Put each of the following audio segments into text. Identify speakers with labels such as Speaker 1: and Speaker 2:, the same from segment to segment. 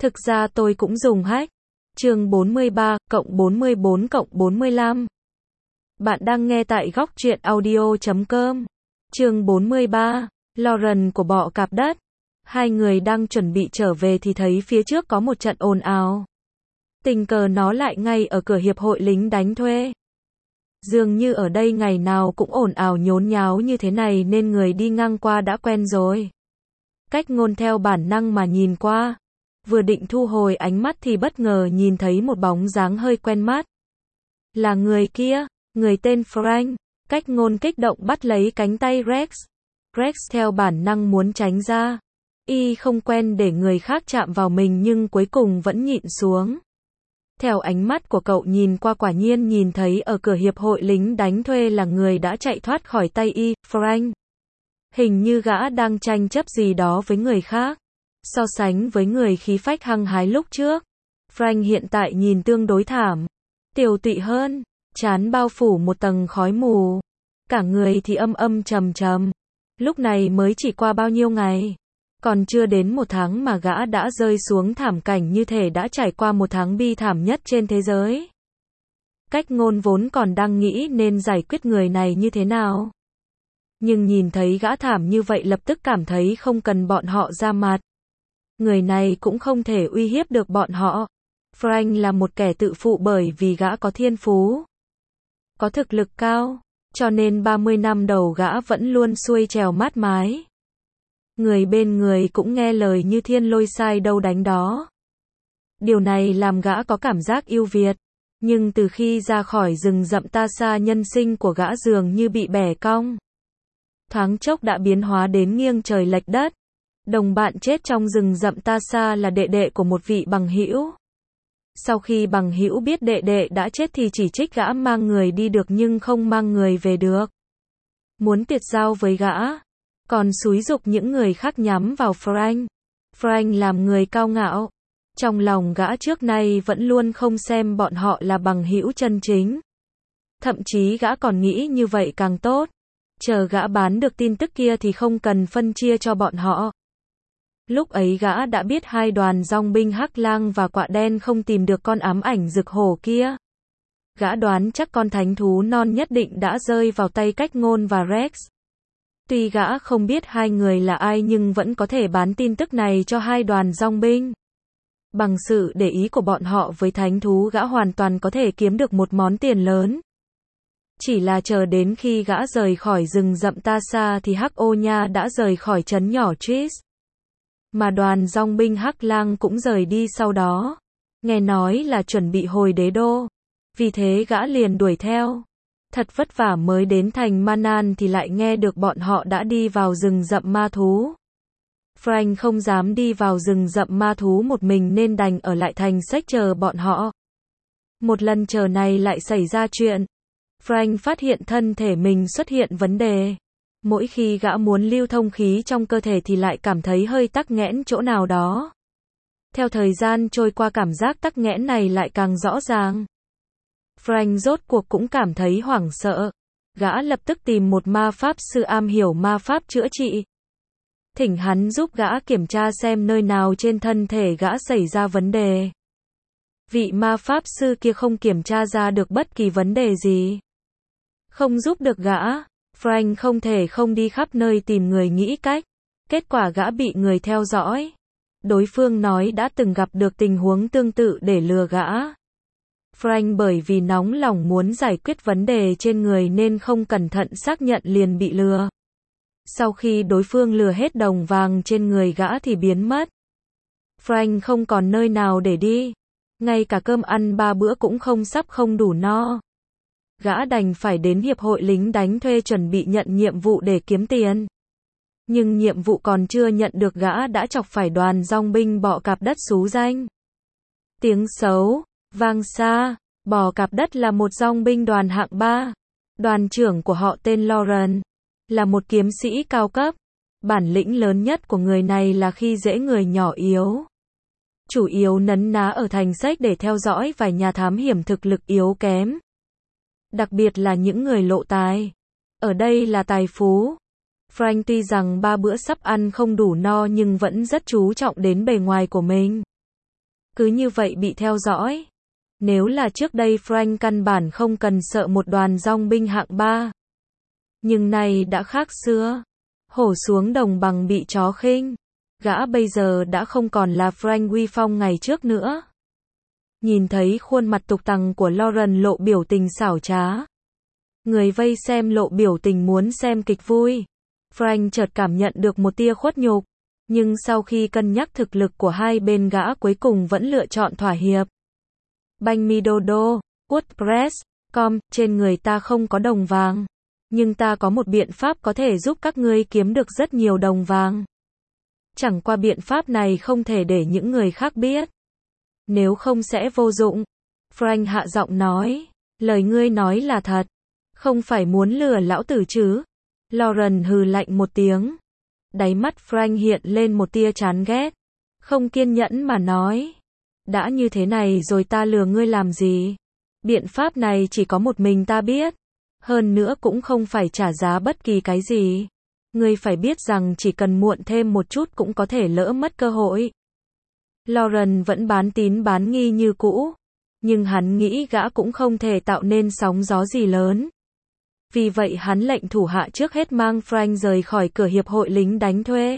Speaker 1: Thực ra tôi cũng dùng hack. Chương 43, cộng 44 cộng 45. Bạn đang nghe tại góc truyện audio.com. Chương 43, Lauren của bọ cạp đất. Hai người đang chuẩn bị trở về thì thấy phía trước có một trận ồn ào. Tình cờ nó lại ngay ở cửa hiệp hội lính đánh thuê. Dường như ở đây ngày nào cũng ồn ào nhốn nháo như thế này nên người đi ngang qua đã quen rồi. Cách Ngôn theo bản năng mà nhìn qua. Vừa định thu hồi ánh mắt thì bất ngờ nhìn thấy một bóng dáng hơi quen mắt. Là người kia, người tên Frank. Cách Ngôn kích động bắt lấy cánh tay Rex. Rex theo bản năng muốn tránh ra. Y không quen để người khác chạm vào mình nhưng cuối cùng vẫn nhịn xuống. Theo ánh mắt của cậu nhìn qua quả nhiên nhìn thấy ở cửa hiệp hội lính đánh thuê là người đã chạy thoát khỏi tay y, Frank. Hình như gã đang tranh chấp gì đó với người khác. So sánh với người khí phách hăng hái lúc trước, Frank hiện tại nhìn tương đối thảm, tiều tụy hơn, trán bao phủ một tầng khói mù, cả người thì âm âm trầm trầm. Lúc này mới chỉ qua bao nhiêu ngày, còn chưa đến một tháng mà gã đã rơi xuống thảm cảnh như thể đã trải qua một tháng bi thảm nhất trên thế giới. Cách Ngôn vốn còn đang nghĩ nên giải quyết người này như thế nào. Nhưng nhìn thấy gã thảm như vậy lập tức cảm thấy không cần bọn họ ra mặt. Người này cũng không thể uy hiếp được bọn họ. Frank là một kẻ tự phụ bởi vì gã có thiên phú, có thực lực cao, cho nên 30 năm đầu gã vẫn luôn xuôi trèo mát mái. Người bên người cũng nghe lời như thiên lôi sai đâu đánh đó. Điều này làm gã có cảm giác yêu Việt. Nhưng từ khi ra khỏi rừng rậm ta xa nhân sinh của gã dường như bị bẻ cong. Thoáng chốc đã biến hóa đến nghiêng trời lệch đất. Đồng bạn chết trong rừng rậm ta xa là đệ đệ của một vị bằng hữu. Sau khi bằng hữu biết đệ đệ đã chết thì chỉ trích gã mang người đi được nhưng không mang người về được. Muốn tuyệt giao với gã. Còn xúi giục những người khác nhắm vào Frank. Frank làm người cao ngạo. Trong lòng gã trước nay vẫn luôn không xem bọn họ là bằng hữu chân chính. Thậm chí gã còn nghĩ như vậy càng tốt. Chờ gã bán được tin tức kia thì không cần phân chia cho bọn họ. Lúc ấy gã đã biết hai đoàn dòng binh Hắc Lang và Quạ Đen không tìm được con ám ảnh rực hổ kia. Gã đoán chắc con thánh thú non nhất định đã rơi vào tay Cách Ngôn và Rex. Tuy gã không biết hai người là ai nhưng vẫn có thể bán tin tức này cho hai đoàn dòng binh. Bằng sự để ý của bọn họ với thánh thú gã hoàn toàn có thể kiếm được một món tiền lớn. Chỉ là chờ đến khi gã rời khỏi rừng rậm ta xa thì Hắc Ô Nha đã rời khỏi trấn nhỏ Tris. Mà đoàn dòng binh Hắc Lang cũng rời đi sau đó. Nghe nói là chuẩn bị hồi đế đô. Vì thế gã liền đuổi theo. Thật vất vả mới đến thành Manan thì lại nghe được bọn họ đã đi vào rừng rậm ma thú. Frank không dám đi vào rừng rậm ma thú một mình nên đành ở lại thành sách chờ bọn họ. Một lần chờ này lại xảy ra chuyện. Frank phát hiện thân thể mình xuất hiện vấn đề. Mỗi khi gã muốn lưu thông khí trong cơ thể thì lại cảm thấy hơi tắc nghẽn chỗ nào đó. Theo thời gian trôi qua cảm giác tắc nghẽn này lại càng rõ ràng. Frank rốt cuộc cũng cảm thấy hoảng sợ. Gã lập tức tìm một ma pháp sư am hiểu ma pháp chữa trị. Thỉnh hắn giúp gã kiểm tra xem nơi nào trên thân thể gã xảy ra vấn đề. Vị ma pháp sư kia không kiểm tra ra được bất kỳ vấn đề gì. Không giúp được gã. Frank không thể không đi khắp nơi tìm người nghĩ cách. Kết quả gã bị người theo dõi. Đối phương nói đã từng gặp được tình huống tương tự để lừa gã. Frank bởi vì nóng lòng muốn giải quyết vấn đề trên người nên không cẩn thận xác nhận liền bị lừa. Sau khi đối phương lừa hết đồng vàng trên người gã thì biến mất. Frank không còn nơi nào để đi. Ngay cả cơm ăn 3 bữa cũng sắp không đủ no. Gã đành phải đến hiệp hội lính đánh thuê chuẩn bị nhận nhiệm vụ để kiếm tiền. Nhưng nhiệm vụ còn chưa nhận được gã đã chọc phải đoàn dòng binh bọ cạp đất xú danh. Tiếng xấu vang xa. Bọ cạp đất là một dòng binh đoàn hạng 3. Đoàn trưởng của họ tên Lauren. Là một kiếm sĩ cao cấp. Bản lĩnh lớn nhất của người này là khi dễ người nhỏ yếu. Chủ yếu nấn ná ở thành sách để theo dõi vài nhà thám hiểm thực lực yếu kém. Đặc biệt là những người lộ tài. Ở đây là tài phú. Frank tuy rằng 3 bữa sắp ăn không đủ no nhưng vẫn rất chú trọng đến bề ngoài của mình. cứ như vậy bị theo dõi. Nếu là trước đây Frank căn bản không cần sợ một đoàn dòng binh hạng 3. Nhưng nay đã khác xưa. Hổ xuống đồng bằng bị chó khinh. Gã bây giờ đã không còn là Frank uy phong ngày trước nữa. Nhìn thấy khuôn mặt tục tằng của Lauren lộ biểu tình xảo trá. Người vây xem lộ biểu tình muốn xem kịch vui. Frank chợt cảm nhận được một tia khuất nhục. Nhưng sau khi cân nhắc thực lực của hai bên gã cuối cùng vẫn lựa chọn thỏa hiệp. Banh mi dodo, WordPress.com, trên người ta không có đồng vàng. Nhưng ta có một biện pháp có thể giúp các ngươi kiếm được rất nhiều đồng vàng. Chẳng qua biện pháp này không thể để những người khác biết. Nếu không sẽ vô dụng. Frank hạ giọng nói. Lời ngươi nói là thật. Không phải muốn lừa lão tử chứ. Lauren hừ lạnh một tiếng. Đáy mắt Frank hiện lên một tia chán ghét. Không kiên nhẫn mà nói. Đã như thế này rồi ta lừa ngươi làm gì? Biện pháp này chỉ có một mình ta biết. Hơn nữa cũng không phải trả giá bất kỳ cái gì. Ngươi phải biết rằng chỉ cần muộn thêm một chút cũng có thể lỡ mất cơ hội. Lauren vẫn bán tín bán nghi như cũ. Nhưng hắn nghĩ gã cũng không thể tạo nên sóng gió gì lớn. Vì vậy hắn lệnh thủ hạ trước hết mang Frank rời khỏi cửa hiệp hội lính đánh thuê.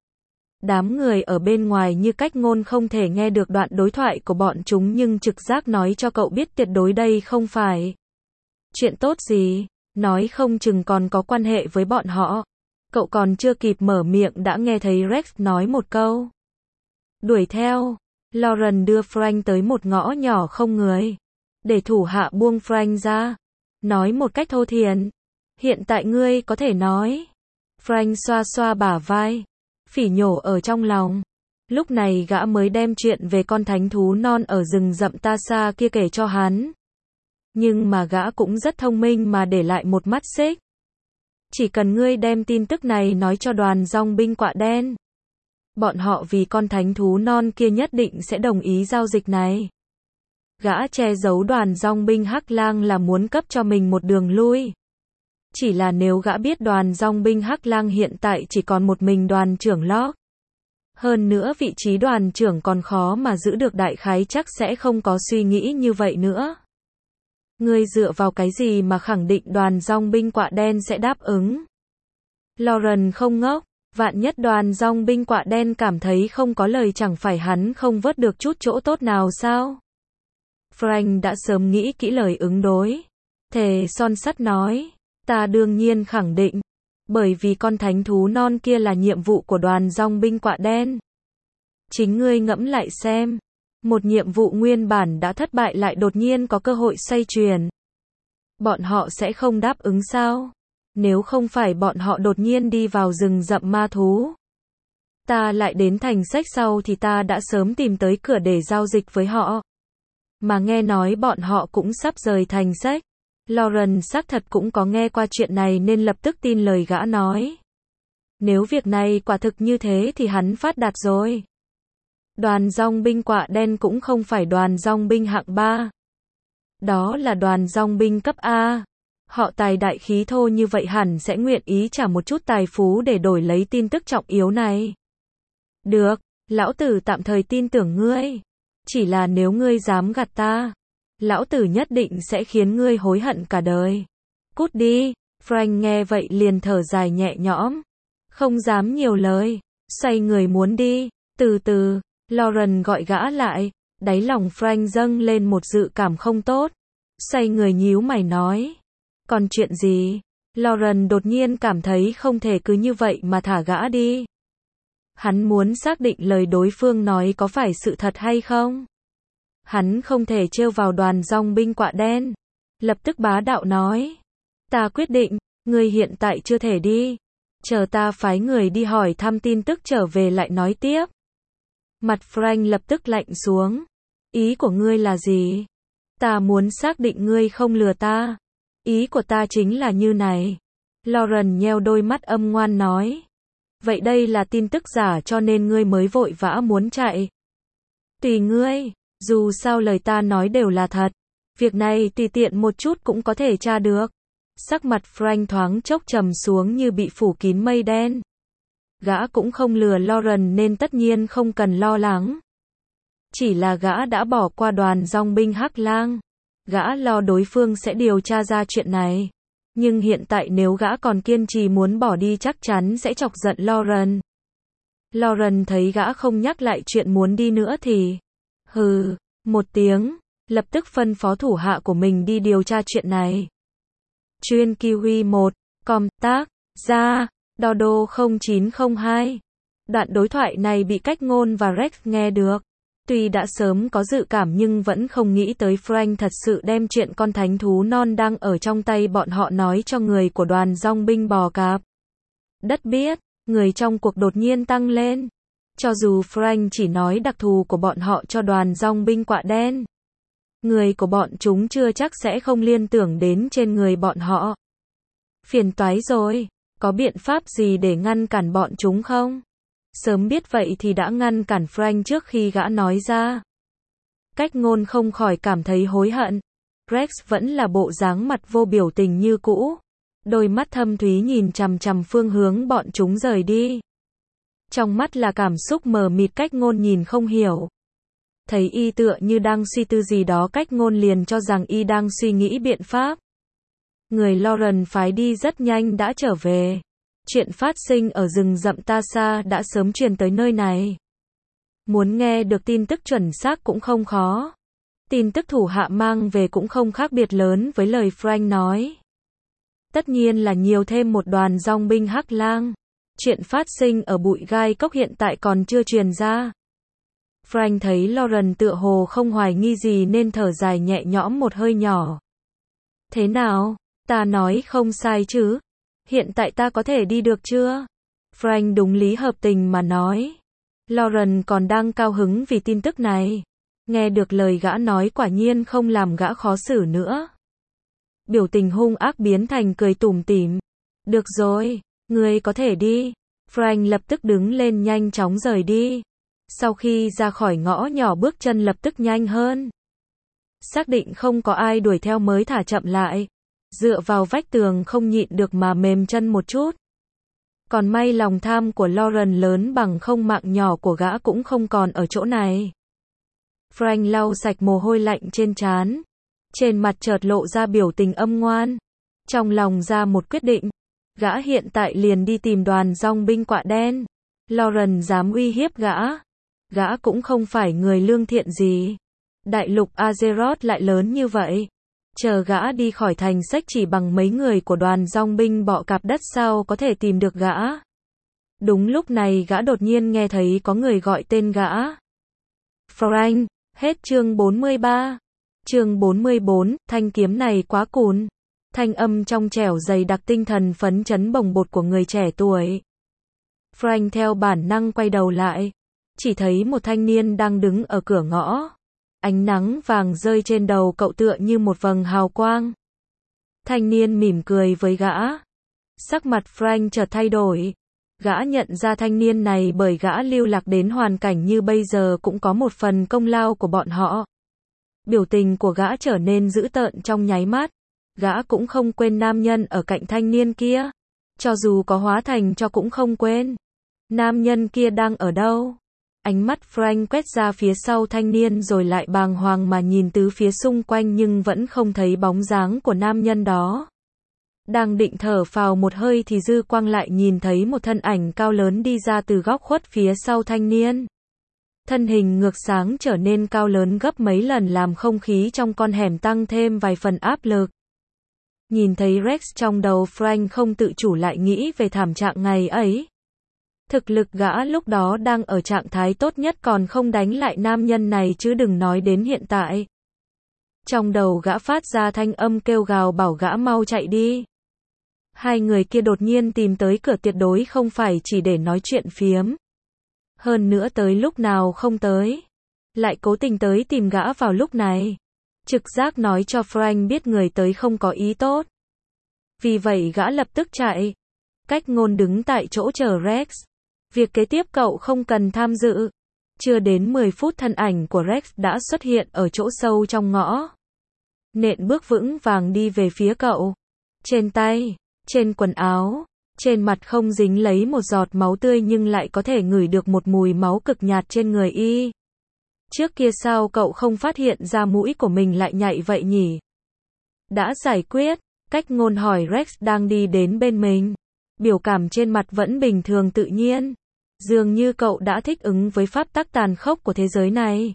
Speaker 1: Đám người ở bên ngoài như cách ngôn không thể nghe được đoạn đối thoại của bọn chúng nhưng trực giác nói cho cậu biết tuyệt đối đây không phải chuyện tốt gì, nói không chừng còn có quan hệ với bọn họ. Cậu còn chưa kịp mở miệng đã nghe thấy Rex nói một câu. Đuổi theo. Lauren đưa Frank tới một ngõ nhỏ không người. Để thủ hạ buông Frank ra. Nói một cách thô thiển. Hiện tại ngươi có thể nói. Frank xoa xoa bả vai. Phỉ nhổ ở trong lòng. Lúc này gã mới đem chuyện về con thánh thú non ở rừng rậm Tasa kia kể cho hắn. Nhưng mà gã cũng rất thông minh mà để lại một mắt xích. Chỉ cần ngươi đem tin tức này nói cho đoàn dòng binh quạ đen. Bọn họ vì con thánh thú non kia nhất định sẽ đồng ý giao dịch này. Gã che giấu đoàn dòng binh Hắc Lang là muốn cấp cho mình một đường lui. Chỉ là nếu gã biết đoàn dòng binh Hắc Lang hiện tại chỉ còn một mình đoàn trưởng Locke. Hơn nữa vị trí đoàn trưởng còn khó mà giữ được đại khái chắc sẽ không có suy nghĩ như vậy nữa. Ngươi dựa vào cái gì mà khẳng định đoàn dòng binh quạ đen sẽ đáp ứng? Lauren không ngốc, vạn nhất đoàn dòng binh quạ đen cảm thấy không có lời chẳng phải hắn không vớt được chút chỗ tốt nào sao? Frank đã sớm nghĩ kỹ lời ứng đối. Thề son sắt nói, ta đương nhiên khẳng định, bởi vì con thánh thú non kia là nhiệm vụ của đoàn dòng binh quạ đen. Chính ngươi ngẫm lại xem, một nhiệm vụ nguyên bản đã thất bại lại đột nhiên có cơ hội xoay chuyển. Bọn họ sẽ không đáp ứng sao? Nếu không phải bọn họ đột nhiên đi vào rừng rậm ma thú. Ta lại đến thành sách sau thì ta đã sớm tìm tới cửa để giao dịch với họ. Mà nghe nói bọn họ cũng sắp rời thành sách. Lauren xác thật cũng có nghe qua chuyện này nên lập tức tin lời gã nói. Nếu việc này quả thực như thế thì hắn phát đạt rồi. Đoàn dòng binh quạ đen cũng không phải đoàn dòng binh hạng 3. Đó là đoàn dòng binh cấp A. Họ tài đại khí thô như vậy hẳn sẽ nguyện ý trả một chút tài phú để đổi lấy tin tức trọng yếu này. Được, lão tử tạm thời tin tưởng ngươi. Chỉ là nếu ngươi dám gạt ta, lão tử nhất định sẽ khiến ngươi hối hận cả đời. Cút đi. Frank nghe vậy liền thở dài nhẹ nhõm. Không dám nhiều lời. Xoay người muốn đi. Từ từ, Lauren gọi gã lại. Đáy lòng Frank dâng lên một dự cảm không tốt. Xoay người nhíu mày nói. Còn chuyện gì? Lauren đột nhiên cảm thấy không thể cứ như vậy mà thả gã đi. Hắn muốn xác định lời đối phương nói có phải sự thật hay không. Hắn không thể trêu vào đoàn dòng binh quạ đen. Lập tức bá đạo nói. Ta quyết định, ngươi hiện tại chưa thể đi. Chờ ta phái người đi hỏi thăm tin tức trở về lại nói tiếp. Mặt Frank lập tức lạnh xuống. Ý của ngươi là gì? Ta muốn xác định ngươi không lừa ta. Ý của ta chính là như này. Lauren nheo đôi mắt âm ngoan nói. Vậy đây là tin tức giả cho nên ngươi mới vội vã muốn chạy. Tùy ngươi, dù sao lời ta nói đều là thật. Việc này tùy tiện một chút cũng có thể tra được. Sắc mặt Frank thoáng chốc trầm xuống như bị phủ kín mây đen. Gã cũng không lừa Lauren nên tất nhiên không cần lo lắng. Chỉ là gã đã bỏ qua đoàn dòng binh Hắc Lang. Gã lo đối phương sẽ điều tra ra chuyện này. Nhưng hiện tại nếu gã còn kiên trì muốn bỏ đi chắc chắn sẽ chọc giận Lauren. Lauren thấy gã không nhắc lại chuyện muốn đi nữa thì hừ một tiếng, lập tức phân phó thủ hạ của mình đi điều tra chuyện này. Chuyên Kiwi 1, tác ra, Dodo 0902. Đoạn đối thoại này bị Cách Ngôn và Rex nghe được. Tuy đã sớm có dự cảm nhưng vẫn không nghĩ tới Frank thật sự đem chuyện con thánh thú non đang ở trong tay bọn họ nói cho người của đoàn dòng binh bò cạp. Đất biết, người trong cuộc đột nhiên tăng lên. Cho dù Frank chỉ nói đặc thù của bọn họ cho đoàn dòng binh quạ đen, người của bọn chúng chưa chắc sẽ không liên tưởng đến trên người bọn họ. Phiền toái rồi, có biện pháp gì để ngăn cản bọn chúng không? Sớm biết vậy thì đã ngăn cản Frank trước khi gã nói ra. Cách Ngôn không khỏi cảm thấy hối hận. Rex vẫn là bộ dáng mặt vô biểu tình như cũ. Đôi mắt thâm thúy nhìn chằm chằm phương hướng bọn chúng rời đi. Trong mắt là cảm xúc mờ mịt. Cách Ngôn nhìn không hiểu. Thấy y tựa như đang suy tư gì đó, Cách Ngôn liền cho rằng y đang suy nghĩ biện pháp. Người Lauren phái đi rất nhanh đã trở về. Chuyện phát sinh ở rừng rậm Tasa đã sớm truyền tới nơi này. Muốn nghe được tin tức chuẩn xác cũng không khó. Tin tức thủ hạ mang về cũng không khác biệt lớn với lời Frank nói. Tất nhiên là nhiều thêm một đoàn dòng binh Hắc Lang. Chuyện phát sinh ở bụi gai cốc hiện tại còn chưa truyền ra. Frank thấy Lauren tựa hồ không hoài nghi gì nên thở dài nhẹ nhõm một hơi nhỏ. Thế nào, ta nói không sai chứ? Hiện tại ta có thể đi được chưa? Frank đúng lý hợp tình mà nói. Lauren còn đang cao hứng vì tin tức này. Nghe được lời gã nói quả nhiên không làm gã khó xử nữa. Biểu tình hung ác biến thành cười tủm tỉm. Được rồi, ngươi có thể đi. Frank lập tức đứng lên nhanh chóng rời đi. Sau khi ra khỏi ngõ nhỏ bước chân lập tức nhanh hơn. Xác định không có ai đuổi theo mới thả chậm lại. Dựa vào vách tường không nhịn được mà mềm chân một chút. Còn may lòng tham của Lauren lớn bằng không mạng nhỏ của gã cũng không còn ở chỗ này. Frank lau sạch mồ hôi lạnh trên trán. Trên mặt chợt lộ ra biểu tình âm ngoan. Trong lòng ra một quyết định. Gã hiện tại liền đi tìm đoàn dòng binh quạ đen. Lauren dám uy hiếp gã. Gã cũng không phải người lương thiện gì. Đại lục Azeroth lại lớn như vậy. Chờ gã đi khỏi thành sách chỉ bằng mấy người của đoàn dòng binh bọ cạp đất sao có thể tìm được gã. Đúng lúc này gã đột nhiên nghe thấy có người gọi tên gã. Frank, hết chương 43. Chương 44, thanh kiếm này quá cùn. Thanh âm trong trẻo dày đặc tinh thần phấn chấn bồng bột của người trẻ tuổi. Frank theo bản năng quay đầu lại. Chỉ thấy một thanh niên đang đứng ở cửa ngõ. Ánh nắng vàng rơi trên đầu cậu tựa như một vầng hào quang. Thanh niên mỉm cười với gã. Sắc mặt Frank chợt thay đổi. Gã nhận ra thanh niên này bởi gã lưu lạc đến hoàn cảnh như bây giờ cũng có một phần công lao của bọn họ. Biểu tình của gã trở nên dữ tợn trong nháy mắt. Gã cũng không quên nam nhân ở cạnh thanh niên kia. Cho dù có hóa thành cho cũng không quên. Nam nhân kia đang ở đâu? Ánh mắt Frank quét ra phía sau thanh niên rồi lại bàng hoàng mà nhìn tứ phía xung quanh nhưng vẫn không thấy bóng dáng của nam nhân đó. Đang định thở phào một hơi thì dư quang lại nhìn thấy một thân ảnh cao lớn đi ra từ góc khuất phía sau thanh niên. Thân hình ngược sáng trở nên cao lớn gấp mấy lần làm không khí trong con hẻm tăng thêm vài phần áp lực. Nhìn thấy Rex trong đầu Frank không tự chủ lại nghĩ về thảm trạng ngày ấy. Thực lực gã lúc đó đang ở trạng thái tốt nhất còn không đánh lại nam nhân này chứ đừng nói đến hiện tại. Trong đầu gã phát ra thanh âm kêu gào bảo gã mau chạy đi. Hai người kia đột nhiên tìm tới cửa tuyệt đối không phải chỉ để nói chuyện phiếm. Hơn nữa tới lúc nào không tới. Lại cố tình tới tìm gã vào lúc này. Trực giác nói cho Frank biết người tới không có ý tốt. Vì vậy gã lập tức chạy. Cách Ngôn đứng tại chỗ chờ Rex. Việc kế tiếp cậu không cần tham dự. Chưa đến 10 phút thân ảnh của Rex đã xuất hiện ở chỗ sâu trong ngõ. Nện bước vững vàng đi về phía cậu. Trên tay, trên quần áo, trên mặt không dính lấy một giọt máu tươi nhưng lại có thể ngửi được một mùi máu cực nhạt trên người y. Trước kia sao cậu không phát hiện ra mũi của mình lại nhạy vậy nhỉ? Đã giải quyết, Cách Ngôn hỏi Rex đang đi đến bên mình. Biểu cảm trên mặt vẫn bình thường tự nhiên. Dường như cậu đã thích ứng với pháp tắc tàn khốc của thế giới này.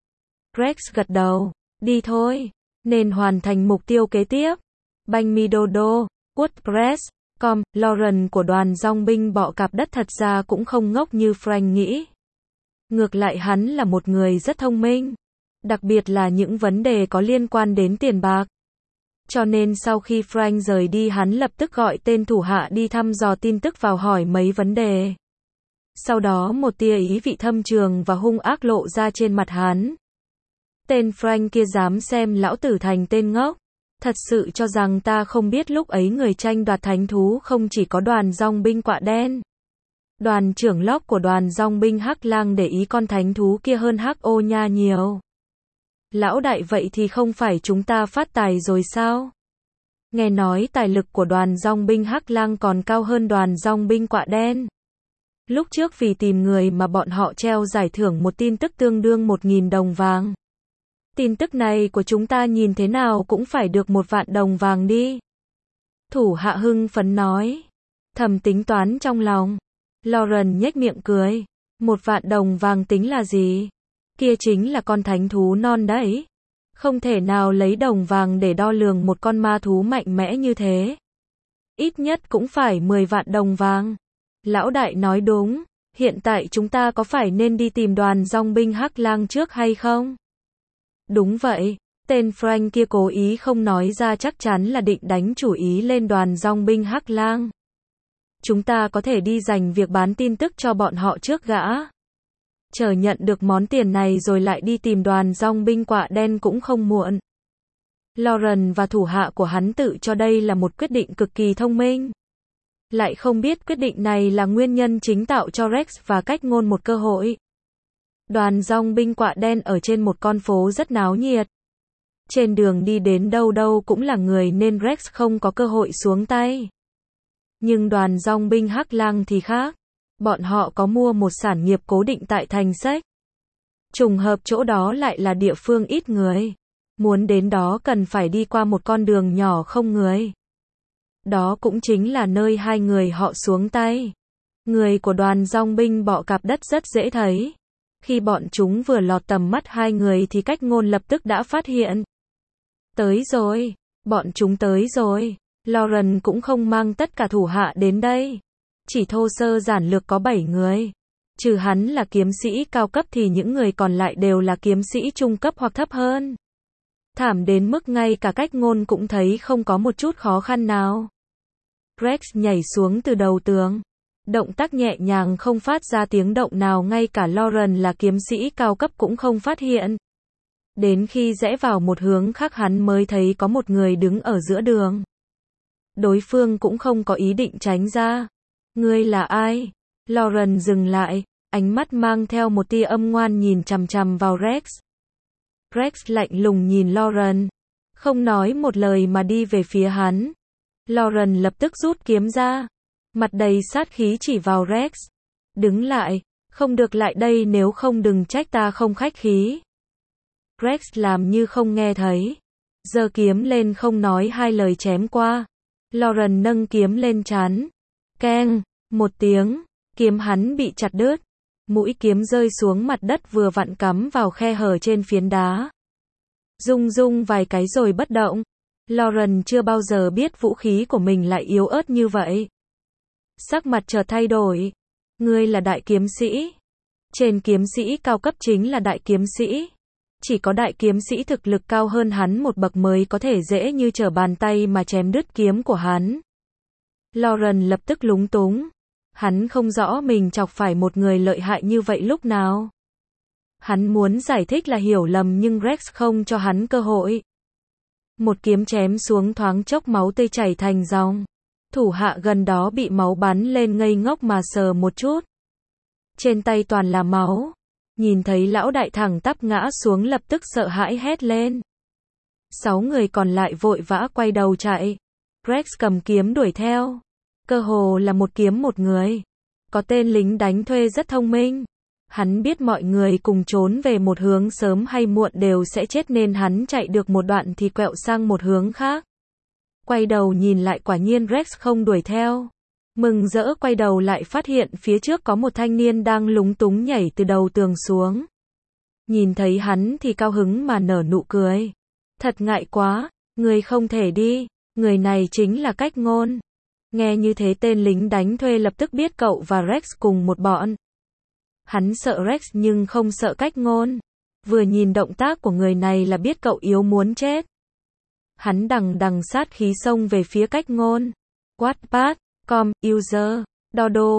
Speaker 1: Rex gật đầu. Đi thôi. Nên hoàn thành mục tiêu kế tiếp. Banh mi dodo, WordPress.com, Lauren của đoàn dong binh bọ cạp đất thật ra cũng không ngốc như Frank nghĩ. Ngược lại hắn là một người rất thông minh. Đặc biệt là những vấn đề có liên quan đến tiền bạc. Cho nên sau khi Frank rời đi hắn lập tức gọi tên thủ hạ đi thăm dò tin tức vào hỏi mấy vấn đề. Sau đó một tia ý vị thâm trường và hung ác lộ ra trên mặt hắn. Tên Frank kia dám xem lão tử thành tên ngốc. Thật sự cho rằng ta không biết lúc ấy người tranh đoạt thánh thú không chỉ có đoàn dong binh quạ đen. Đoàn trưởng Locke của đoàn dong binh Hắc Lang để ý con thánh thú kia hơn Hắc Ô Nha nhiều. Lão đại vậy thì không phải chúng ta phát tài rồi sao? Nghe nói tài lực của đoàn dong binh Hắc Lang còn cao hơn đoàn dong binh quạ đen. Lúc trước vì tìm người mà bọn họ treo giải thưởng một tin tức tương đương 1.000 đồng vàng. Tin tức này của chúng ta nhìn thế nào cũng phải được 1 vạn đồng vàng đi. Thủ hạ hưng phấn nói. Thầm tính toán trong lòng. Lauren nhếch miệng cười. 1 vạn đồng vàng tính là gì? Kia chính là con thánh thú non đấy. Không thể nào lấy đồng vàng để đo lường một con ma thú mạnh mẽ như thế. Ít nhất cũng phải 10 vạn đồng vàng. Lão đại nói đúng. Hiện tại chúng ta có phải nên đi tìm đoàn dong binh Hắc Lang trước hay không? Đúng vậy. Tên Frank kia cố ý không nói ra chắc chắn là định đánh chủ ý lên đoàn dong binh Hắc Lang. Chúng ta có thể đi dành việc bán tin tức cho bọn họ trước gã. Chờ nhận được món tiền này rồi lại đi tìm đoàn dong binh quạ đen cũng không muộn. Lauren và thủ hạ của hắn tự cho đây là một quyết định cực kỳ thông minh. Lại không biết quyết định này là nguyên nhân chính tạo cho Rex và Cách Ngôn một cơ hội. Đoàn dong binh quạ đen ở trên một con phố rất náo nhiệt. Trên đường đi đến đâu đâu cũng là người nên Rex không có cơ hội xuống tay. Nhưng đoàn dong binh Hắc Lang thì khác. Bọn họ có mua một sản nghiệp cố định tại thành sách. Trùng hợp chỗ đó lại là địa phương ít người. Muốn đến đó cần phải đi qua một con đường nhỏ không người. Đó cũng chính là nơi hai người họ xuống tay. Người của đoàn dong binh bọ cạp đất rất dễ thấy. Khi bọn chúng vừa lọt tầm mắt hai người thì Cách Ngôn lập tức đã phát hiện. Tới rồi, bọn chúng tới rồi. Lauren cũng không mang tất cả thủ hạ đến đây. Chỉ thô sơ giản lược có 7 người. Trừ hắn là kiếm sĩ cao cấp thì những người còn lại đều là kiếm sĩ trung cấp hoặc thấp hơn. Thảm đến mức ngay cả Cách Ngôn cũng thấy không có một chút khó khăn nào. Rex nhảy xuống từ đầu tường. Động tác nhẹ nhàng không phát ra tiếng động nào, ngay cả Lauren là kiếm sĩ cao cấp cũng không phát hiện. Đến khi rẽ vào một hướng khác hắn mới thấy có một người đứng ở giữa đường. Đối phương cũng không có ý định tránh ra. Ngươi là ai? Lauren dừng lại, ánh mắt mang theo một tia âm ngoan nhìn chằm chằm vào Rex. Rex lạnh lùng nhìn Lauren, không nói một lời mà đi về phía hắn. Lauren lập tức rút kiếm ra, mặt đầy sát khí chỉ vào Rex. Đứng lại, không được lại đây nếu không đừng trách ta không khách khí. Rex làm như không nghe thấy, giơ kiếm lên không nói hai lời chém qua. Lauren nâng kiếm lên trán. Keng, một tiếng, kiếm hắn bị chặt đứt. Mũi kiếm rơi xuống mặt đất vừa vặn cắm vào khe hở trên phiến đá. Rung rung vài cái rồi bất động. Lauren chưa bao giờ biết vũ khí của mình lại yếu ớt như vậy. Sắc mặt chợt thay đổi. Ngươi là đại kiếm sĩ. Trên kiếm sĩ cao cấp chính là đại kiếm sĩ. Chỉ có đại kiếm sĩ thực lực cao hơn hắn một bậc mới có thể dễ như trở bàn tay mà chém đứt kiếm của hắn. Lauren lập tức lúng túng. Hắn không rõ mình chọc phải một người lợi hại như vậy lúc nào. Hắn muốn giải thích là hiểu lầm nhưng Rex không cho hắn cơ hội. Một kiếm chém xuống thoáng chốc máu tươi chảy thành dòng. Thủ hạ gần đó bị máu bắn lên ngây ngốc mà sờ một chút. Trên tay toàn là máu. Nhìn thấy lão đại thẳng tắp ngã xuống lập tức sợ hãi hét lên. 6 người còn lại vội vã quay đầu chạy. Rex cầm kiếm đuổi theo. Cơ hồ là một kiếm một người. Có tên lính đánh thuê rất thông minh. Hắn biết mọi người cùng trốn về một hướng sớm hay muộn đều sẽ chết nên hắn chạy được một đoạn thì quẹo sang một hướng khác. Quay đầu nhìn lại quả nhiên Rex không đuổi theo. Mừng rỡ quay đầu lại phát hiện phía trước có một thanh niên đang lúng túng nhảy từ đầu tường xuống. Nhìn thấy hắn thì cao hứng mà nở nụ cười. Thật ngại quá, người không thể đi, người này chính là Cách Ngôn. Nghe như thế tên lính đánh thuê lập tức biết cậu và Rex cùng một bọn. Hắn sợ Rex nhưng không sợ Cách Ngôn. Vừa nhìn động tác của người này là biết cậu yếu muốn chết. Hắn đằng sát khí xông về phía Cách Ngôn. Wattpad, com, user, Dodo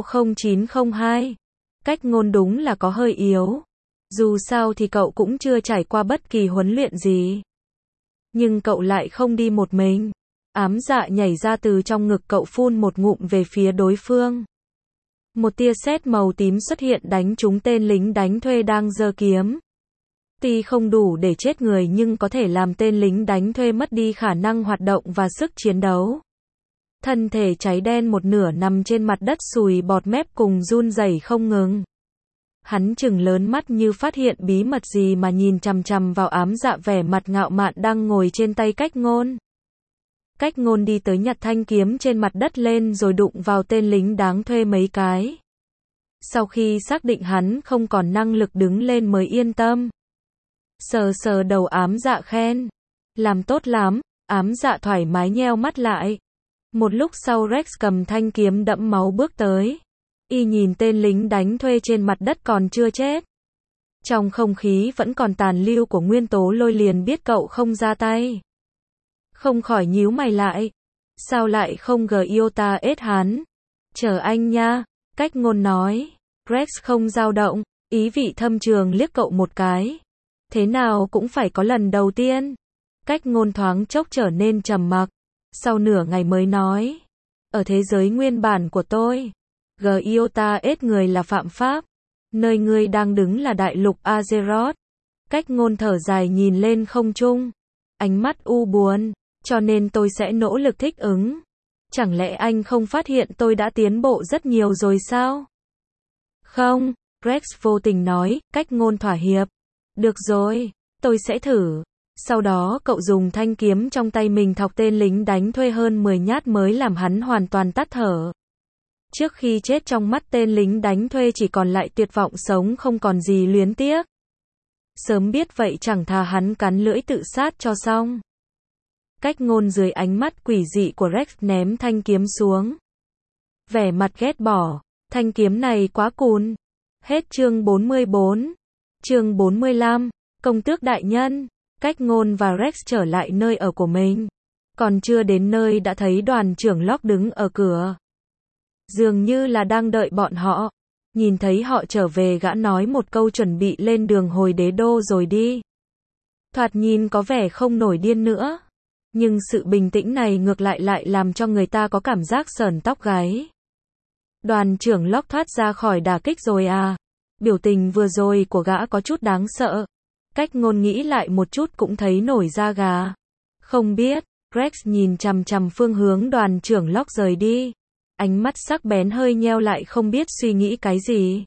Speaker 1: 0902. Cách Ngôn đúng là có hơi yếu. Dù sao thì cậu cũng chưa trải qua bất kỳ huấn luyện gì. Nhưng cậu lại không đi một mình. Ám dạ nhảy ra từ trong ngực cậu phun một ngụm về phía đối phương. Một tia sét màu tím xuất hiện đánh trúng tên lính đánh thuê đang giơ kiếm. Tuy không đủ để chết người nhưng có thể làm tên lính đánh thuê mất đi khả năng hoạt động và sức chiến đấu. Thân thể cháy đen một nửa nằm trên mặt đất sùi bọt mép cùng run rẩy không ngừng. Hắn trừng lớn mắt như phát hiện bí mật gì mà nhìn chằm chằm vào ám dạ vẻ mặt ngạo mạn đang ngồi trên tay Cách Ngôn. Cách Ngôn đi tới nhặt thanh kiếm trên mặt đất lên rồi đụng vào tên lính đáng thuê mấy cái. Sau khi xác định hắn không còn năng lực đứng lên mới yên tâm. Sờ sờ đầu ám dạ khen. Làm tốt lắm, ám dạ thoải mái nheo mắt lại. Một lúc sau Rex cầm thanh kiếm đẫm máu bước tới. Y nhìn tên lính đánh thuê trên mặt đất còn chưa chết. Trong không khí vẫn còn tàn lưu của nguyên tố lôi liền biết cậu không ra tay. Không khỏi nhíu mày lại. Sao lại không iota ết hắn? Chờ anh nha, Cách Ngôn nói. Rex không dao động, ý vị thâm trường liếc cậu một cái. Thế nào cũng phải có lần đầu tiên. Cách Ngôn thoáng chốc trở nên trầm mặc. Sau nửa ngày mới nói. Ở thế giới nguyên bản của tôi, iota ết người là phạm pháp. Nơi ngươi đang đứng là đại lục Azeroth. Cách Ngôn thở dài nhìn lên không trung. Ánh mắt u buồn. Cho nên tôi sẽ nỗ lực thích ứng. Chẳng lẽ anh không phát hiện tôi đã tiến bộ rất nhiều rồi sao? Không, Rex vô tình nói. Cách Ngôn thỏa hiệp. Được rồi, tôi sẽ thử. Sau đó cậu dùng thanh kiếm trong tay mình thọc tên lính đánh thuê hơn 10 nhát mới làm hắn hoàn toàn tắt thở. Trước khi chết trong mắt tên lính đánh thuê chỉ còn lại tuyệt vọng sống không còn gì luyến tiếc. Sớm biết vậy chẳng thà hắn cắn lưỡi tự sát cho xong. Cách Ngôn dưới ánh mắt quỷ dị của Rex ném thanh kiếm xuống. Vẻ mặt ghét bỏ, thanh kiếm này quá cùn. Hết chương 44. Chương 45, Công tước đại nhân. Cách Ngôn và Rex trở lại nơi ở của mình. Còn chưa đến nơi đã thấy đoàn trưởng Locke đứng ở cửa. Dường như là đang đợi bọn họ. Nhìn thấy họ trở về gã nói một câu chuẩn bị lên đường hồi đế đô rồi đi. Thoạt nhìn có vẻ không nổi điên nữa. Nhưng sự bình tĩnh này ngược lại làm cho người ta có cảm giác sởn tóc gáy. Đoàn trưởng Locke thoát ra khỏi đả kích rồi à? Biểu tình vừa rồi của gã có chút đáng sợ. Cách Ngôn nghĩ lại một chút cũng thấy nổi da gà. Không biết, Rex nhìn chằm chằm phương hướng đoàn trưởng Locke rời đi. Ánh mắt sắc bén hơi nheo lại không biết suy nghĩ cái gì.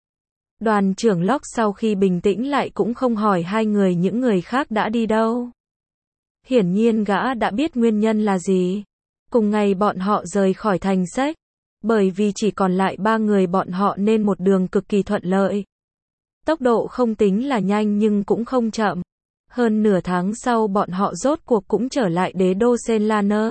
Speaker 1: Đoàn trưởng Locke sau khi bình tĩnh lại cũng không hỏi hai người những người khác đã đi đâu. Hiển nhiên gã đã biết nguyên nhân là gì. Cùng ngày bọn họ rời khỏi thành sách. Bởi vì chỉ còn lại 3 người bọn họ nên một đường cực kỳ thuận lợi. Tốc độ không tính là nhanh nhưng cũng không chậm. Hơn nửa tháng sau bọn họ rốt cuộc cũng trở lại đế đô Senlaner.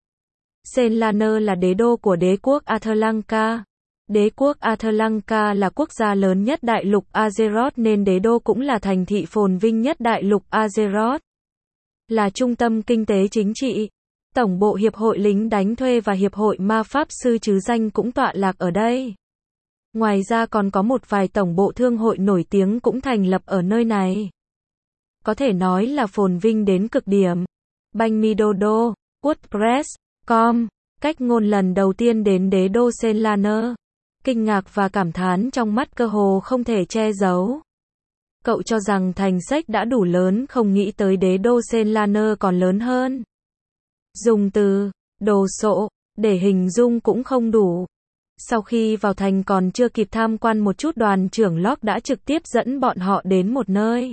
Speaker 1: Senlaner là đế đô của đế quốc Athlanka. Đế quốc Athlanka là quốc gia lớn nhất đại lục Azeroth nên đế đô cũng là thành thị phồn vinh nhất đại lục Azeroth. Là trung tâm kinh tế chính trị. Tổng bộ Hiệp hội lính đánh thuê và Hiệp hội ma pháp sư trứ danh cũng tọa lạc ở đây. Ngoài ra còn có một vài tổng bộ thương hội nổi tiếng cũng thành lập ở nơi này. Có thể nói là phồn vinh đến cực điểm. Banh mi Dodo, WordPress, com. Cách Ngôn lần đầu tiên đến đế đô Senlaner. Kinh ngạc và cảm thán trong mắt cơ hồ không thể che giấu. Cậu cho rằng thành sách đã đủ lớn không nghĩ tới đế đô Senlaner còn lớn hơn. Dùng từ đồ sộ để hình dung cũng không đủ. Sau khi vào thành còn chưa kịp tham quan một chút, đoàn trưởng Locke đã trực tiếp dẫn bọn họ đến một nơi.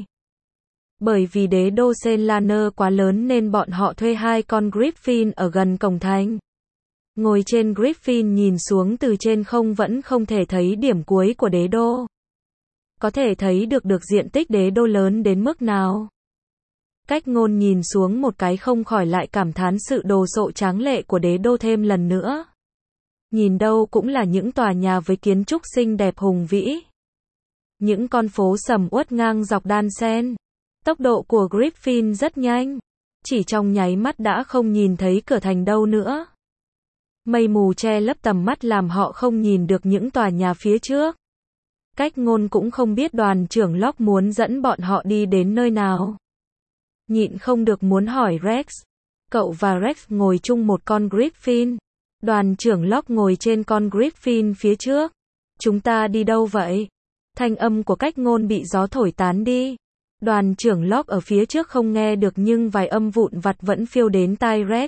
Speaker 1: Bởi vì đế đô Senlaner quá lớn nên bọn họ thuê 2 con Griffin ở gần cổng thành. Ngồi trên Griffin nhìn xuống từ trên không vẫn không thể thấy điểm cuối của đế đô. Có thể thấy được diện tích đế đô lớn đến mức nào. Cách ngôn nhìn xuống một cái không khỏi lại cảm thán sự đồ sộ tráng lệ của đế đô thêm lần nữa. Nhìn đâu cũng là những tòa nhà với kiến trúc xinh đẹp hùng vĩ. Những con phố sầm uất ngang dọc đan xen. Tốc độ của Griffin rất nhanh. Chỉ trong nháy mắt đã không nhìn thấy cửa thành đâu nữa. Mây mù che lấp tầm mắt làm họ không nhìn được những tòa nhà phía trước. Cách ngôn cũng không biết đoàn trưởng Locke muốn dẫn bọn họ đi đến nơi nào. Nhịn không được muốn hỏi Rex. Cậu và Rex ngồi chung một con Griffin. Đoàn trưởng Locke ngồi trên con Griffin phía trước. Chúng ta đi đâu vậy? Thanh âm của cách ngôn bị gió thổi tán đi. Đoàn trưởng Locke ở phía trước không nghe được nhưng vài âm vụn vặt vẫn phiêu đến tai Rex.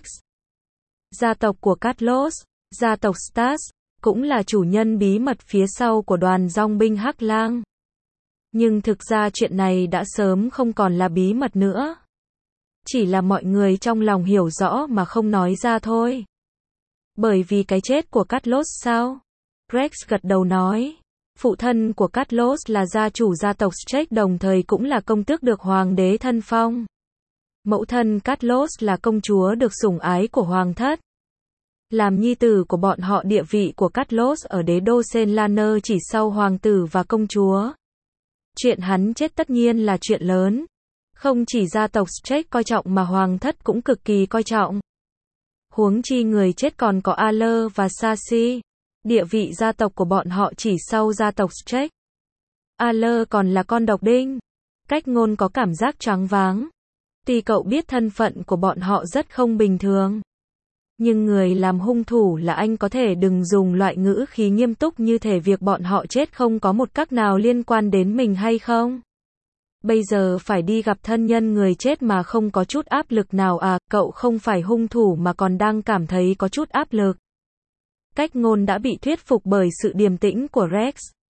Speaker 1: Gia tộc của Carlos, gia tộc Stas, cũng là chủ nhân bí mật phía sau của đoàn dòng binh Hắc Lang. Nhưng thực ra chuyện này đã sớm không còn là bí mật nữa. Chỉ là mọi người trong lòng hiểu rõ mà không nói ra thôi. Bởi vì cái chết của Carlos sao? Rex gật đầu nói. Phụ thân của Carlos là gia chủ gia tộc Strake, đồng thời cũng là công tước được hoàng đế thân phong. Mẫu thân Carlos là công chúa được sủng ái của hoàng thất. Làm nhi tử của bọn họ, địa vị của Carlos ở đế đô Senlaner chỉ sau hoàng tử và công chúa. Chuyện hắn chết tất nhiên là chuyện lớn. Không chỉ gia tộc Strake coi trọng mà hoàng thất cũng cực kỳ coi trọng. Huống chi người chết còn có Aller và Sashi. Địa vị gia tộc của bọn họ chỉ sau gia tộc Strake. Aller còn là con độc đinh. Cách ngôn có cảm giác choáng váng. Tuy cậu biết thân phận của bọn họ rất không bình thường. Nhưng người làm hung thủ là anh, có thể đừng dùng loại ngữ khí nghiêm túc như thể việc bọn họ chết không có một cách nào liên quan đến mình hay không? Bây giờ phải đi gặp thân nhân người chết mà không có chút áp lực nào à? Cậu không phải hung thủ mà còn đang cảm thấy có chút áp lực. Cách ngôn đã bị thuyết phục bởi sự điềm tĩnh của Rex.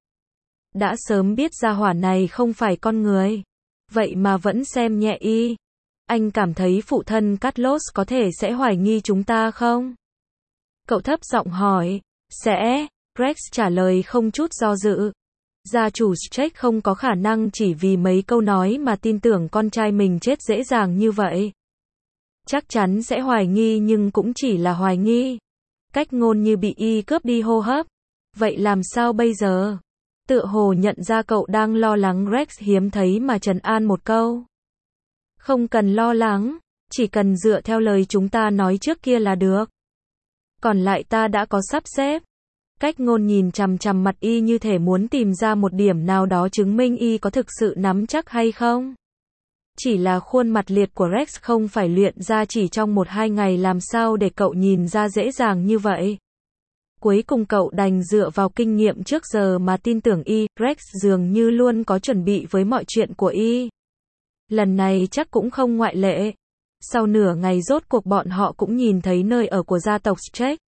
Speaker 1: Đã sớm biết gia hỏa này không phải con người. Vậy mà vẫn xem nhẹ y. Anh cảm thấy phụ thân Carlos có thể sẽ hoài nghi chúng ta không? Cậu thấp giọng hỏi. Sẽ. Rex trả lời không chút do dự. Gia chủ Strake không có khả năng chỉ vì mấy câu nói mà tin tưởng con trai mình chết dễ dàng như vậy. Chắc chắn sẽ hoài nghi nhưng cũng chỉ là hoài nghi. Cách ngôn như bị y cướp đi hô hấp. Vậy làm sao bây giờ? Tựa hồ nhận ra cậu đang lo lắng, Rex hiếm thấy mà trấn an một câu. Không cần lo lắng, chỉ cần dựa theo lời chúng ta nói trước kia là được. Còn lại ta đã có sắp xếp. Cách ngôn nhìn chằm chằm mặt y như thể muốn tìm ra một điểm nào đó chứng minh y có thực sự nắm chắc hay không. Chỉ là khuôn mặt liệt của Rex không phải luyện ra chỉ trong 1-2 ngày, làm sao để cậu nhìn ra dễ dàng như vậy. Cuối cùng cậu đành dựa vào kinh nghiệm trước giờ mà tin tưởng y. Rex dường như luôn có chuẩn bị với mọi chuyện của y. Lần này chắc cũng không ngoại lệ. Sau nửa ngày rốt cuộc bọn họ cũng nhìn thấy nơi ở của gia tộc Strake.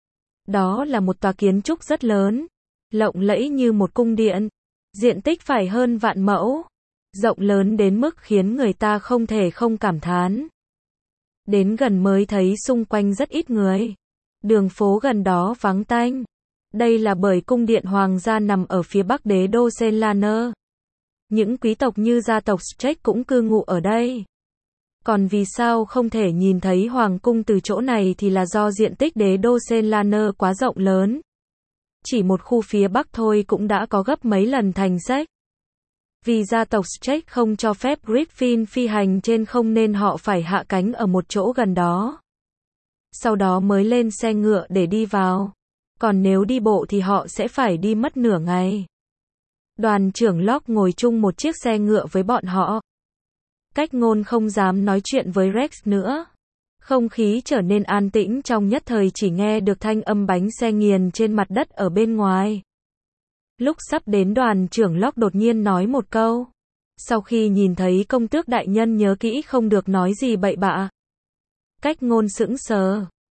Speaker 1: Đó là một tòa kiến trúc rất lớn, lộng lẫy như một cung điện, diện tích phải hơn vạn mẫu, rộng lớn đến mức khiến người ta không thể không cảm thán. Đến gần mới thấy xung quanh rất ít người, đường phố gần đó vắng tanh. Đây là bởi cung điện hoàng gia nằm ở phía bắc đế đô Senlaner. Những quý tộc như gia tộc Strake cũng cư ngụ ở đây. Còn vì sao không thể nhìn thấy hoàng cung từ chỗ này thì là do diện tích đế đô Senlaner quá rộng lớn. Chỉ một khu phía bắc thôi cũng đã có gấp mấy lần thành sách. Vì gia tộc Strake không cho phép Griffin phi hành trên không nên họ phải hạ cánh ở một chỗ gần đó. Sau đó mới lên xe ngựa để đi vào. Còn nếu đi bộ thì họ sẽ phải đi mất nửa ngày. Đoàn trưởng Locke ngồi chung một chiếc xe ngựa với bọn họ. Cách ngôn không dám nói chuyện với Rex nữa. Không khí trở nên an tĩnh trong nhất thời, chỉ nghe được thanh âm bánh xe nghiền trên mặt đất ở bên ngoài. Lúc sắp đến, đoàn trưởng Locke đột nhiên nói một câu. Sau khi nhìn thấy công tước đại nhân nhớ kỹ không được nói gì bậy bạ. Cách ngôn sững sờ.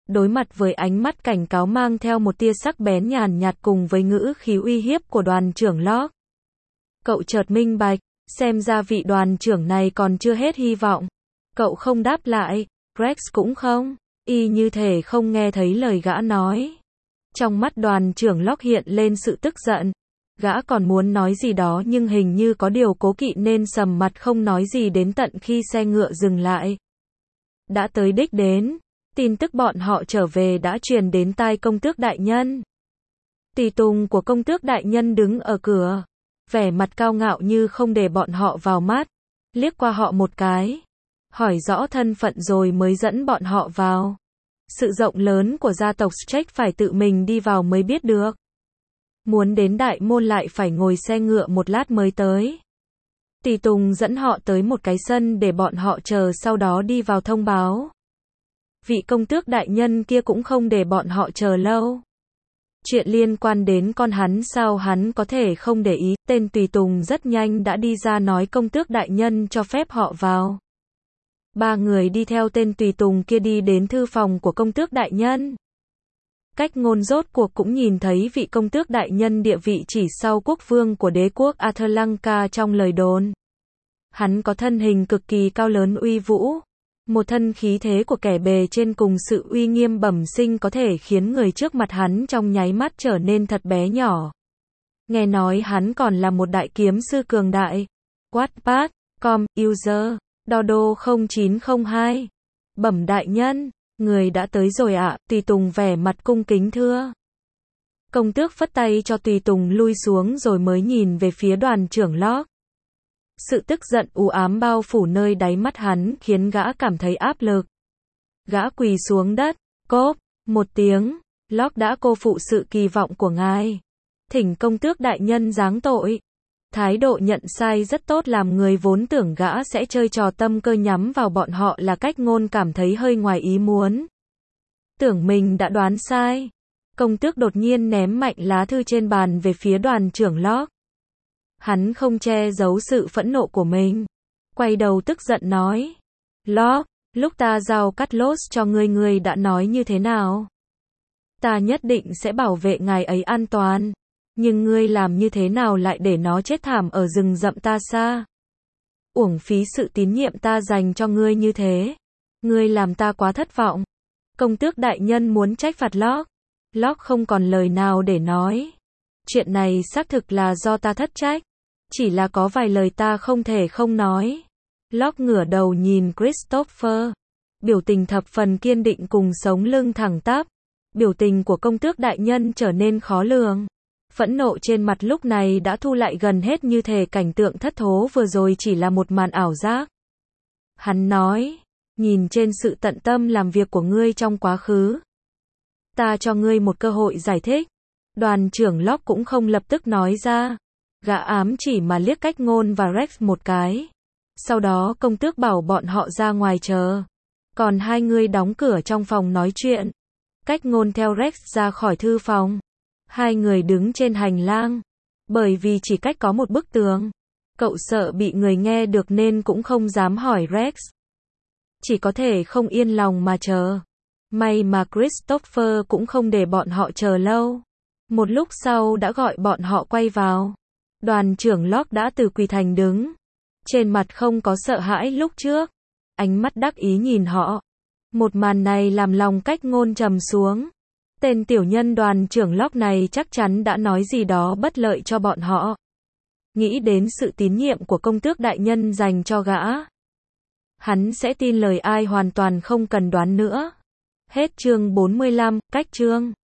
Speaker 1: Đối mặt với ánh mắt cảnh cáo mang theo một tia sắc bén nhàn nhạt cùng với ngữ khí uy hiếp của đoàn trưởng Locke. Cậu chợt minh bạch, xem ra vị đoàn trưởng này còn chưa hết hy vọng. Cậu không đáp lại, Rex cũng không, y như thể không nghe thấy lời gã nói. Trong mắt đoàn trưởng Locke hiện lên sự tức giận. Gã còn muốn nói gì đó nhưng hình như có điều cố kỵ nên sầm mặt không nói gì đến tận khi xe ngựa dừng lại. Đã tới đích đến, tin tức bọn họ trở về đã truyền đến tai công tước đại nhân. Tùy tùng của công tước đại nhân đứng ở cửa, vẻ mặt cao ngạo như không để bọn họ vào mắt, liếc qua họ một cái, hỏi rõ thân phận rồi mới dẫn bọn họ vào. Sự rộng lớn của gia tộc Stretch phải tự mình đi vào mới biết được. Muốn đến đại môn lại phải ngồi xe ngựa một lát mới tới. Tùy tùng dẫn họ tới một cái sân để bọn họ chờ sau đó đi vào thông báo. Vị công tước đại nhân kia cũng không để bọn họ chờ lâu. Chuyện liên quan đến con hắn sao hắn có thể không để ý, tên tùy tùng rất nhanh đã đi ra nói công tước đại nhân cho phép họ vào. Ba người đi theo tên tùy tùng kia đi đến thư phòng của công tước đại nhân. Cách ngôn rốt cuộc cũng nhìn thấy vị công tước đại nhân địa vị chỉ sau quốc vương của đế quốc Athlanka trong lời đồn. Hắn có thân hình cực kỳ cao lớn uy vũ. Một thân khí thế của kẻ bề trên cùng sự uy nghiêm bẩm sinh có thể khiến người trước mặt hắn trong nháy mắt trở nên thật bé nhỏ. Nghe nói hắn còn là một đại kiếm sư cường đại. Wattpad, com, user, Dodo 0902. Bẩm đại nhân, người đã tới rồi ạ, tùy tùng vẻ mặt cung kính thưa. Công tước phất tay cho tùy tùng lui xuống rồi mới nhìn về phía đoàn trưởng Locke. Sự tức giận u ám bao phủ nơi đáy mắt hắn khiến gã cảm thấy áp lực. Gã quỳ xuống đất, cốp, một tiếng, Locke đã cô phụ sự kỳ vọng của ngài. Thỉnh công tước đại nhân giáng tội. Thái độ nhận sai rất tốt làm người vốn tưởng gã sẽ chơi trò tâm cơ nhắm vào bọn họ là cách ngôn cảm thấy hơi ngoài ý muốn. Tưởng mình đã đoán sai. Công tước đột nhiên ném mạnh lá thư trên bàn về phía đoàn trưởng Locke. Hắn không che giấu sự phẫn nộ của mình. Quay đầu tức giận nói. Locke, lúc ta giao Cutlass cho ngươi đã nói như thế nào? Ta nhất định sẽ bảo vệ ngài ấy an toàn. Nhưng ngươi làm như thế nào lại để nó chết thảm ở rừng rậm ta xa? Uổng phí sự tín nhiệm ta dành cho ngươi như thế. Ngươi làm ta quá thất vọng. Công tước đại nhân muốn trách phạt Locke. Locke không còn lời nào để nói. Chuyện này xác thực là do ta thất trách. Chỉ là có vài lời ta không thể không nói. Locke ngửa đầu nhìn Christopher. Biểu tình thập phần kiên định cùng sống lưng thẳng tắp. Biểu tình của công tước đại nhân trở nên khó lường. Phẫn nộ trên mặt lúc này đã thu lại gần hết như thể cảnh tượng thất thố vừa rồi chỉ là một màn ảo giác. Hắn nói, nhìn trên sự tận tâm làm việc của ngươi trong quá khứ. Ta cho ngươi một cơ hội giải thích. Đoàn trưởng Locke cũng không lập tức nói ra. Gã ám chỉ mà liếc cách ngôn và Rex một cái. Sau đó công tước bảo bọn họ ra ngoài chờ. Còn hai người đóng cửa trong phòng nói chuyện. Cách ngôn theo Rex ra khỏi thư phòng. Hai người đứng trên hành lang. Bởi vì chỉ cách có một bức tường. Cậu sợ bị người nghe được nên cũng không dám hỏi Rex. Chỉ có thể không yên lòng mà chờ. May mà Christopher cũng không để bọn họ chờ lâu. Một lúc sau đã gọi bọn họ quay vào. Đoàn trưởng Locke đã từ quỳ thành đứng. Trên mặt không có sợ hãi lúc trước. Ánh mắt đắc ý nhìn họ. Một màn này làm lòng cách ngôn trầm xuống. Tên tiểu nhân đoàn trưởng Locke này chắc chắn đã nói gì đó bất lợi cho bọn họ. Nghĩ đến sự tín nhiệm của công tước đại nhân dành cho gã. Hắn sẽ tin lời ai hoàn toàn không cần đoán nữa. Hết chương 45, cách chương.